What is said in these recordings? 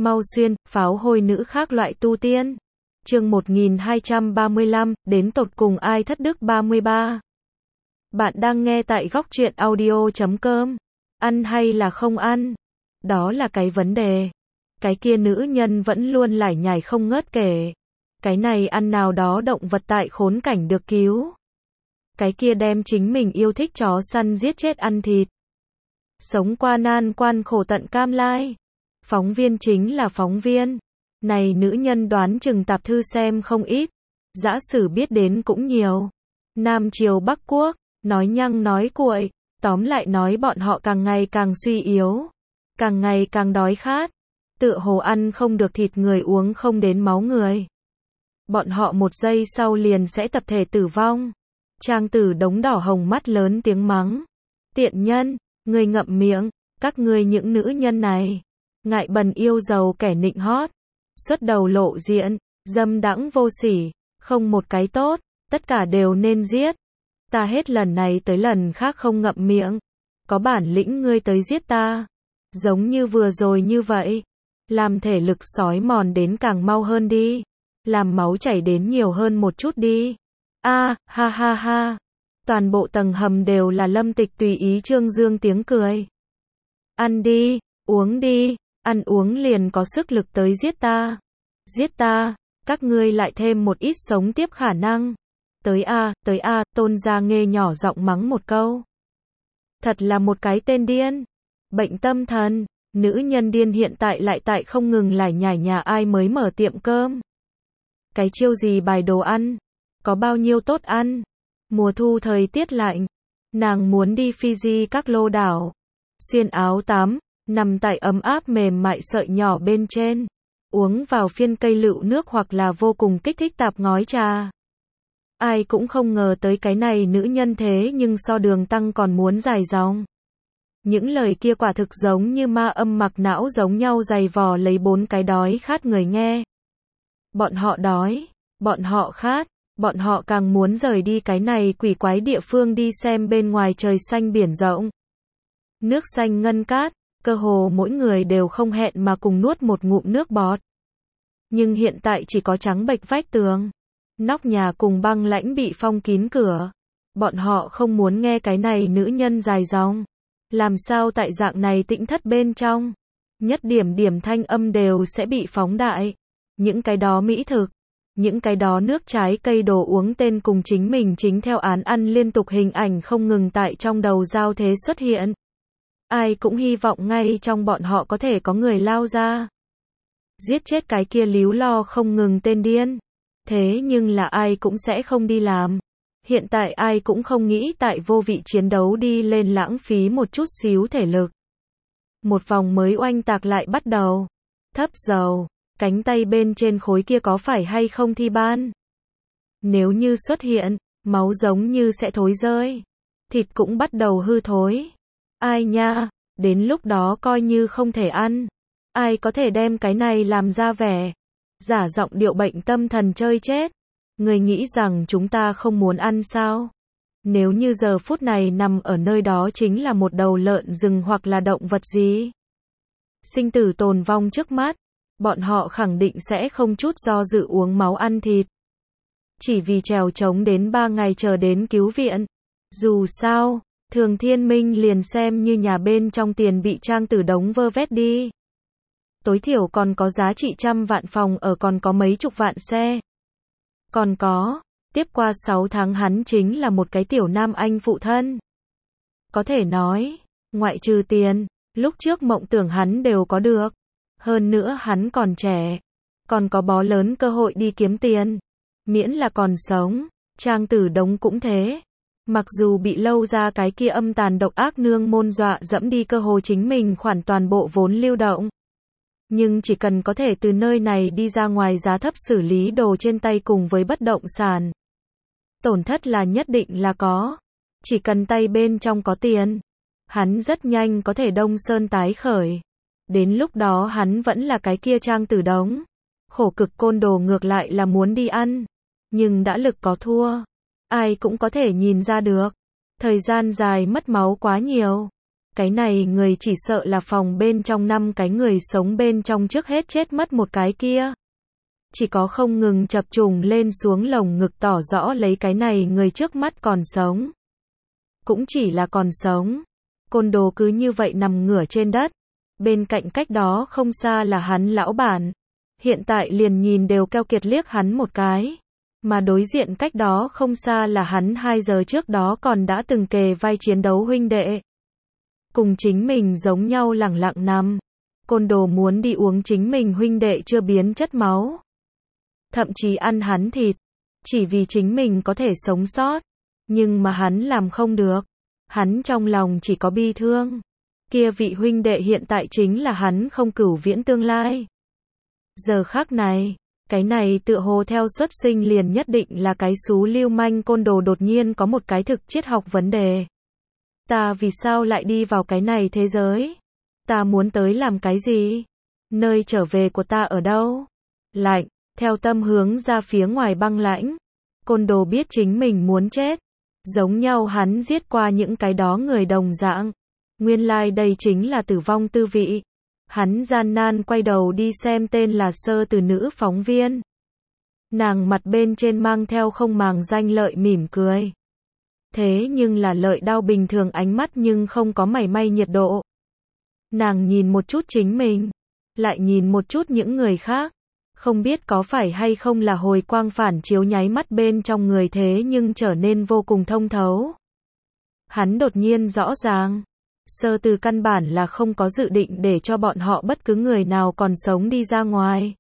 Mau xuyên, pháo hôi nữ khác loại tu tiên. Chương 1235, đến tột cùng ai thất đức 33. Bạn đang nghe tại góc truyện audio.com. Ăn hay là không ăn? Đó là cái vấn đề. Cái kia nữ nhân vẫn luôn lải nhải không ngớt kể. Cái này ăn nào đó động vật tại khốn cảnh được cứu. Cái kia đem chính mình yêu thích chó săn giết chết ăn thịt. Sống qua nan quan khổ tận cam lai. Phóng viên chính là phóng viên. Này nữ nhân đoán chừng tạp thư xem không ít. Dã sử biết đến cũng nhiều. Nam Triều Bắc Quốc, nói nhăng nói cuội. Tóm lại nói bọn họ càng ngày càng suy yếu. Càng ngày càng đói khát. Tựa hồ ăn không được thịt người uống không đến máu người. Bọn họ một giây sau liền sẽ tập thể tử vong. Trang Tử Đống đỏ hồng mắt lớn tiếng mắng. Tiện nhân, người ngậm miệng, các ngươi những nữ nhân này. Ngại bần yêu giàu kẻ nịnh hót. Xuất đầu lộ diện, dâm đãng vô sỉ, không một cái tốt, tất cả đều nên giết. Ta hết lần này tới lần khác không ngậm miệng. Có bản lĩnh ngươi tới giết ta. Giống như vừa rồi như vậy. Làm thể lực sói mòn đến càng mau hơn đi. Làm máu chảy đến nhiều hơn một chút đi. Ha ha ha. Toàn bộ tầng hầm đều là Lâm Tịch tùy ý trương dương tiếng cười. Ăn đi, uống đi, ăn uống liền có sức lực tới giết ta. Giết ta, các ngươi lại thêm một ít sống tiếp khả năng. Tới a, Tôn Gia Nghê nhỏ giọng mắng một câu. Thật là một cái tên điên. Bệnh tâm thần, nữ nhân điên hiện tại lại tại không ngừng lải nhải nhà ai mới mở tiệm cơm. Cái chiêu gì bài đồ ăn, có bao nhiêu tốt ăn. Mùa thu thời tiết lạnh, nàng muốn đi Fiji các lô đảo. Xuyên áo tắm, nằm tại ấm áp mềm mại sợi nhỏ bên trên. Uống vào phiên cây lựu nước hoặc là vô cùng kích thích tạp ngói trà. Ai cũng không ngờ tới cái này nữ nhân thế nhưng so Đường Tăng còn muốn dài dòng. Những lời kia quả thực giống như ma âm mặc não giống nhau giày vò lấy bốn cái đói khát người nghe. Bọn họ đói, bọn họ khát, bọn họ càng muốn rời đi cái này quỷ quái địa phương đi xem bên ngoài trời xanh biển rộng. Nước xanh ngân cát, cơ hồ mỗi người đều không hẹn mà cùng nuốt một ngụm nước bọt. Nhưng hiện tại chỉ có trắng bệch vách tường. Nóc nhà cùng băng lãnh bị phong kín cửa. Bọn họ không muốn nghe cái này nữ nhân dài dòng. Làm sao tại dạng này tĩnh thất bên trong. Nhất điểm thanh âm đều sẽ bị phóng đại. Những cái đó mỹ thực. Những cái đó nước trái cây đồ uống tên cùng chính mình chính theo án ăn liên tục hình ảnh không ngừng tại trong đầu giao thế xuất hiện. Ai cũng hy vọng ngay trong bọn họ có thể có người lao ra. Giết chết cái kia líu lo không ngừng tên điên. Thế nhưng là ai cũng sẽ không đi làm. Hiện tại ai cũng không nghĩ tại vô vị chiến đấu đi lên lãng phí một chút xíu thể lực. Một vòng mới oanh tạc lại bắt đầu. Thấp dầu, cánh tay bên trên khối kia có phải hay không thi ban? Nếu như xuất hiện, máu giống như sẽ thối rơi. Thịt cũng bắt đầu hư thối. Ai nha, đến lúc đó coi như không thể ăn. Ai có thể đem cái này làm ra vẻ. Giả giọng điệu bệnh tâm thần chơi chết. Người nghĩ rằng chúng ta không muốn ăn sao? Nếu như giờ phút này nằm ở nơi đó chính là một đầu lợn rừng hoặc là động vật gì? Sinh tử tồn vong trước mắt. Bọn họ khẳng định sẽ không chút do dự uống máu ăn thịt. Chỉ vì trèo trống đến 3 ngày chờ đến cứu viện. Dù sao, Thường Thiên Minh liền xem như nhà bên trong tiền bị Trang Tử Đống vơ vét đi. Tối thiểu còn có giá trị trăm vạn phòng ở, còn có mấy chục vạn xe. Còn có, tiếp qua 6 tháng hắn chính là một cái tiểu nam anh phụ thân. Có thể nói, ngoại trừ tiền, lúc trước mộng tưởng hắn đều có được. Hơn nữa hắn còn trẻ, còn có bó lớn cơ hội đi kiếm tiền. Miễn là còn sống, Trang Tử Đống cũng thế. Mặc dù bị lâu ra cái kia âm tàn độc ác nương môn dọa dẫm đi cơ hồ chính mình khoản toàn bộ vốn lưu động. Nhưng chỉ cần có thể từ nơi này đi ra ngoài giá thấp xử lý đồ trên tay cùng với bất động sản. Tổn thất là nhất định là có. Chỉ cần tay bên trong có tiền. Hắn rất nhanh có thể đông sơn tái khởi. Đến lúc đó hắn vẫn là cái kia Trang Tử Đống. Khổ cực côn đồ ngược lại là muốn đi ăn. Nhưng đã lực có thua. Ai cũng có thể nhìn ra được. Thời gian dài mất máu quá nhiều. Cái này người chỉ sợ là phòng bên trong 5 cái người sống bên trong trước hết chết mất một cái kia. Chỉ có không ngừng chập trùng lên xuống lồng ngực tỏ rõ lấy cái này người trước mắt còn sống. Cũng chỉ là còn sống. Côn Đồ cứ như vậy nằm ngửa trên đất. Bên cạnh cách đó không xa là hắn lão bản. Hiện tại liền nhìn đều keo kiệt liếc hắn một cái. Mà đối diện cách đó không xa là hắn 2 giờ trước đó còn đã từng kề vai chiến đấu huynh đệ. Cùng chính mình giống nhau lẳng lặng nằm. Côn Đồ muốn đi uống chính mình huynh đệ chưa biến chất máu. Thậm chí ăn hắn thịt. Chỉ vì chính mình có thể sống sót. Nhưng mà hắn làm không được. Hắn trong lòng chỉ có bi thương. Kia vị huynh đệ hiện tại chính là hắn không cửu viễn tương lai. Giờ khắc này, cái này tựa hồ theo xuất sinh liền nhất định là cái xú lưu manh Côn Đồ đột nhiên có một cái thực triết học vấn đề. Ta vì sao lại đi vào cái này thế giới? Ta muốn tới làm cái gì? Nơi trở về của ta ở đâu? Lạnh, theo tâm hướng ra phía ngoài băng lãnh. Côn Đồ biết chính mình muốn chết. Giống nhau hắn giết qua những cái đó người đồng dạng. Nguyên lai đây chính là tử vong tư vị. Hắn gian nan quay đầu đi xem tên là Sơ Từ nữ phóng viên. Nàng mặt bên trên mang theo không màng danh lợi mỉm cười. Thế nhưng là lợi đao bình thường ánh mắt nhưng không có mảy may nhiệt độ. Nàng nhìn một chút chính mình. Lại nhìn một chút những người khác. Không biết có phải hay không là hồi quang phản chiếu nháy mắt bên trong người thế nhưng trở nên vô cùng thông thấu. Hắn đột nhiên rõ ràng. Sơ Từ căn bản là không có dự định để cho bọn họ bất cứ người nào còn sống đi ra ngoài.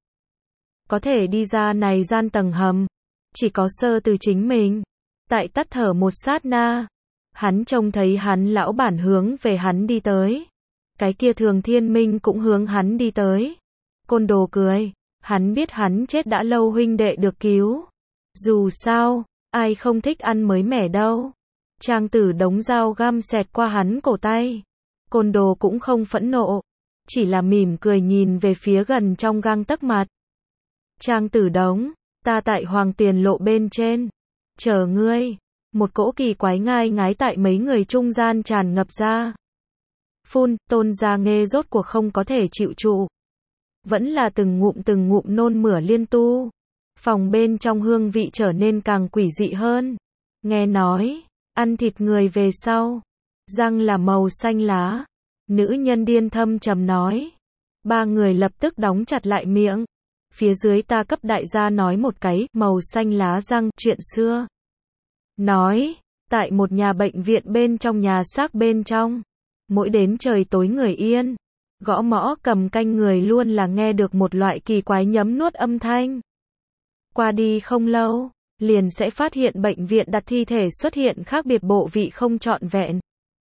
Có thể đi ra này gian tầng hầm. Chỉ có Sơ Từ chính mình. Tại tắt thở một sát na. Hắn trông thấy hắn lão bản hướng về hắn đi tới. Cái kia Thường Thiên Minh cũng hướng hắn đi tới. Côn Đồ cười. Hắn biết hắn chết đã lâu huynh đệ được cứu. Dù sao, ai không thích ăn mới mẻ đâu. Trang Tử Đống dao găm xẹt qua hắn cổ tay. Côn Đồ cũng không phẫn nộ. Chỉ là mỉm cười nhìn về phía gần trong gang tấc mặt. Trang Tử Đống, ta tại Hoàng Tiền Lộ bên trên. Chờ ngươi. Một cỗ kỳ quái ngai ngái tại mấy người trung gian tràn ngập ra. Phun, Tôn Gia Nghê rốt cuộc không có thể chịu trụ. Vẫn là từng ngụm nôn mửa liên tu. Phòng bên trong hương vị trở nên càng quỷ dị hơn. Nghe nói, ăn thịt người về sau, răng là màu xanh lá. Nữ nhân điên thâm trầm nói. 3 người lập tức đóng chặt lại miệng. Phía dưới ta cấp đại gia nói một cái, màu xanh lá răng, chuyện xưa. Nói, tại một nhà bệnh viện bên trong nhà xác bên trong. Mỗi đến trời tối người yên. Gõ mõ cầm canh người luôn là nghe được một loại kỳ quái nhấm nuốt âm thanh. Qua đi không lâu, liền sẽ phát hiện bệnh viện đặt thi thể xuất hiện khác biệt bộ vị không trọn vẹn.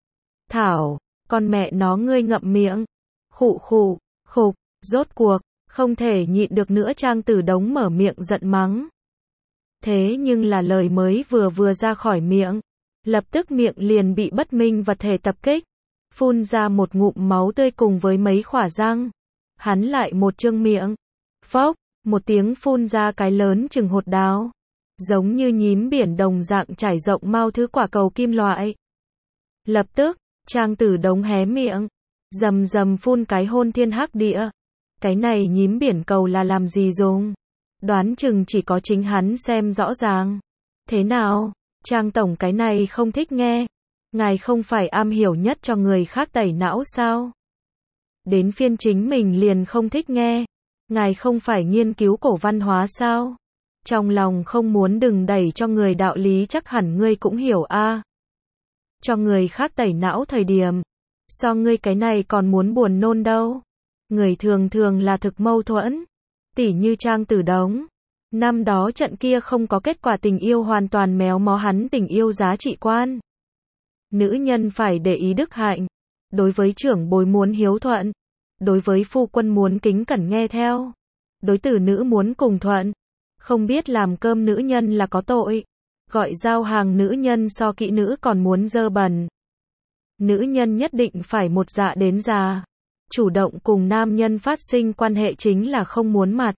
Thảo, con mẹ nó ngươi ngậm miệng. Khụ khụ, khục, rốt cuộc, không thể nhịn được nữa Trang Tử Đống mở miệng giận mắng. Thế nhưng là lời mới vừa ra khỏi miệng, lập tức miệng liền bị bất minh vật thể tập kích. Phun ra một ngụm máu tươi cùng với mấy khỏa răng. Hắn lại một trương miệng. Phốc, một tiếng phun ra cái lớn chừng hột đào. Giống như nhím biển đồng dạng trải rộng mau thứ quả cầu kim loại. Lập tức, Trang Tử Đống hé miệng. Rầm rầm phun cái hôn thiên hắc địa. Cái này nhím biển cầu là làm gì dùng? Đoán chừng chỉ có chính hắn xem rõ ràng. Thế nào? Trang tổng cái này không thích nghe. Ngài không phải am hiểu nhất cho người khác tẩy não sao? Đến phiên chính mình liền không thích nghe. Ngài không phải nghiên cứu cổ văn hóa sao? Trong lòng không muốn đừng đẩy cho người đạo lý chắc hẳn ngươi cũng hiểu a. Cho người khác tẩy não thời điểm. So ngươi cái này còn muốn buồn nôn đâu. Người thường thường là thực mâu thuẫn. Tỉ như Trang Tử Đống. Năm đó trận kia không có kết quả tình yêu hoàn toàn méo mó hắn tình yêu giá trị quan. Nữ nhân phải để ý đức hạnh. Đối với trưởng bối muốn hiếu thuận. Đối với phu quân muốn kính cẩn nghe theo. Đối tử nữ muốn cùng thuận. Không biết làm cơm nữ nhân là có tội. Gọi giao hàng nữ nhân so kỹ nữ còn muốn dơ bẩn. Nữ nhân nhất định phải một dạ đến già. Chủ động cùng nam nhân phát sinh quan hệ chính là không muốn mặt.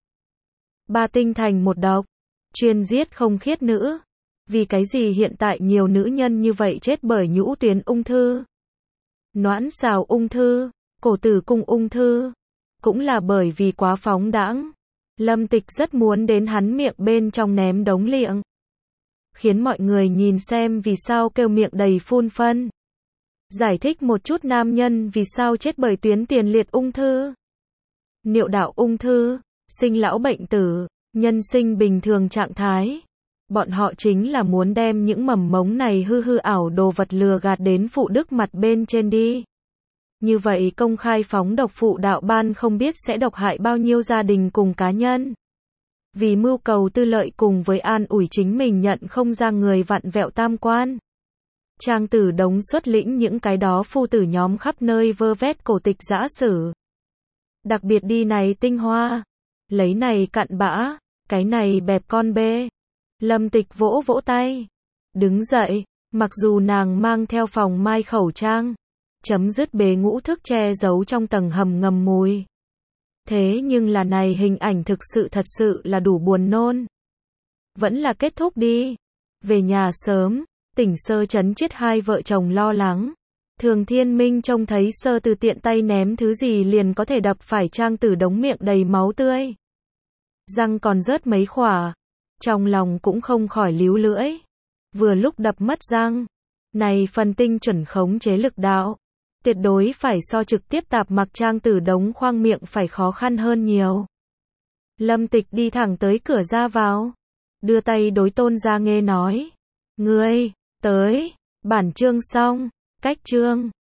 3 tinh thành một độc. Chuyên giết không khiết nữ. Vì cái gì hiện tại nhiều nữ nhân như vậy chết bởi nhũ tuyến ung thư? Noãn xào ung thư, cổ tử cung ung thư. Cũng là bởi vì quá phóng đãng. Lâm Tịch rất muốn đến hắn miệng bên trong ném đống liệng. Khiến mọi người nhìn xem vì sao kêu miệng đầy phun phân. Giải thích một chút nam nhân vì sao chết bởi tuyến tiền liệt ung thư. Niệu đạo ung thư, sinh lão bệnh tử, nhân sinh bình thường trạng thái. Bọn họ chính là muốn đem những mầm mống này hư hư ảo đồ vật lừa gạt đến phụ đức mặt bên trên đi. Như vậy công khai phóng độc phụ đạo ban không biết sẽ độc hại bao nhiêu gia đình cùng cá nhân. Vì mưu cầu tư lợi cùng với an ủi chính mình nhận không ra người vặn vẹo tam quan. Trang Tử Đống xuất lĩnh những cái đó phu tử nhóm khắp nơi vơ vét cổ tịch giã sử. Đặc biệt đi này tinh hoa, lấy này cặn bã, cái này bẹp con bê. Lâm Tịch vỗ vỗ tay, đứng dậy, mặc dù nàng mang theo phòng mai khẩu trang, chấm dứt bế ngũ thức che giấu trong tầng hầm ngầm mùi. Thế nhưng là này hình ảnh thực sự là đủ buồn nôn. Vẫn là kết thúc đi. Về nhà sớm, Tỉnh Sơ Trấn Chiết hai vợ chồng lo lắng. Thường Thiên Minh trông thấy Sơ Từ tiện tay ném thứ gì liền có thể đập phải Trang Tử Đống miệng đầy máu tươi. Răng còn rớt mấy khỏa. Trong lòng cũng không khỏi líu lưỡi. Vừa lúc đập mất răng. Này phần tinh chuẩn khống chế lực đạo. Tuyệt đối phải so trực tiếp tạp mặc Trang Tử Đống khoang miệng phải khó khăn hơn nhiều. Lâm Tịch đi thẳng tới cửa ra vào. Đưa tay đối Tôn Gia Nghê nói. Ngươi, tới, bản chương xong, cách chương.